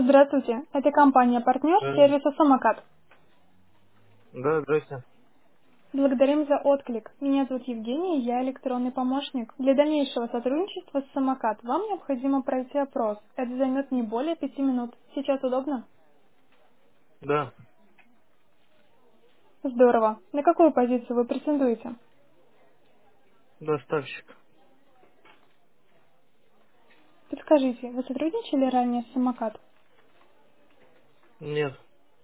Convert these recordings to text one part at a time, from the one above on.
Здравствуйте, это компания-партнер Да, сервиса «Самокат». да, здрасте. Благодарим за отклик. Меня зовут Евгения, я электронный помощник. Для дальнейшего сотрудничества с «Самокат» вам необходимо пройти опрос. Это займет не более 5 минут. Сейчас удобно? Да, Здорово. На какую позицию вы претендуете? доставщик. Подскажите, вы сотрудничали ранее с «Самокат»? Нет.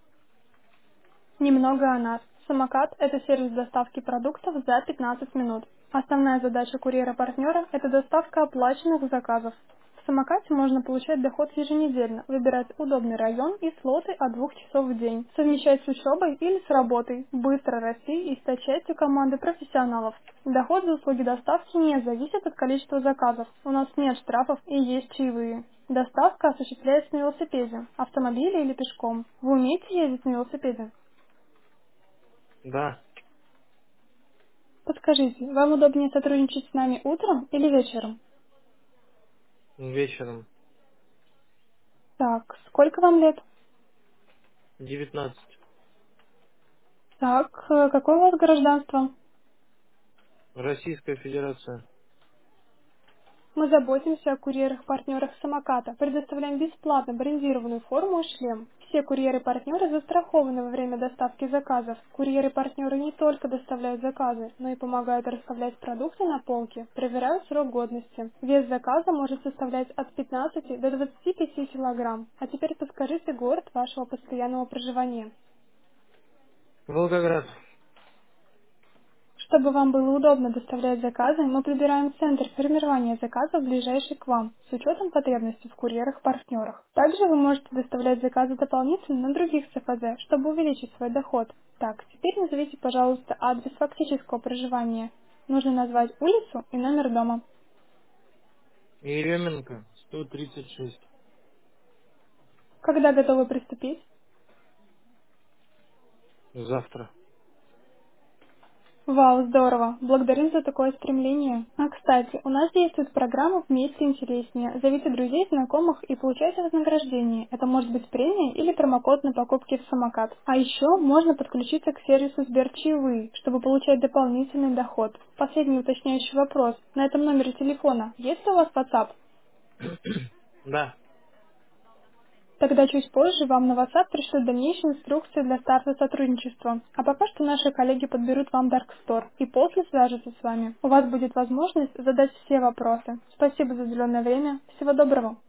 Немного о нас. «Самокат» — это сервис доставки продуктов за 15 минут. Основная задача курьера-партнера — это доставка оплаченных заказов. В «Самокате» можно получать доход еженедельно, выбирать удобный район и слоты от 2 часов в день, совмещать с учебой или с работой, быстро расти и стать частью команды профессионалов. Доход за услуги доставки не зависит от количества заказов. У нас нет штрафов и есть чаевые. Доставка осуществляется на велосипеде, автомобиле или пешком. Вы умеете ездить на велосипеде? Да, Подскажите, вам удобнее сотрудничать с нами утром или вечером? вечером. Так, сколько вам лет? 19. Так, какое у вас гражданство? Российская Федерация. Мы заботимся о курьерах-партнерах «Самоката», предоставляем бесплатно брендированную форму и шлем. Все курьеры-партнеры застрахованы во время доставки заказов. Курьеры-партнеры не только доставляют заказы, но и помогают расставлять продукты на полке, проверяют срок годности. Вес заказа может составлять от 15 до 25 килограмм. А теперь подскажите город вашего постоянного проживания. Волгоград. Чтобы вам было удобно доставлять заказы, мы подбираем центр формирования заказов, ближайший к вам, с учетом потребностей в курьерах-партнерах. Также вы можете доставлять заказы дополнительно на других ЦФЗ, чтобы увеличить свой доход. Так, теперь назовите, пожалуйста, адрес фактического проживания. Нужно назвать улицу и номер дома. Еременко. 136. Когда готовы приступить? Завтра. Вау, здорово. Благодарю за такое стремление. А, кстати, у нас действует программа «Вместе интереснее». Зовите друзей, знакомых и получайте вознаграждение. Это может быть премия или промокод на покупки в «Самокат». А еще можно подключиться к сервису Сберчаевые, чтобы получать дополнительный доход. Последний уточняющий вопрос. На этом номере телефона есть ли у вас WhatsApp? Да. Тогда чуть позже вам на WhatsApp пришлют дальнейшие инструкции для старта сотрудничества. А пока что наши коллеги подберут вам Dark Store и после свяжутся с вами. У вас будет возможность задать все вопросы. Спасибо за уделенное время. Всего доброго.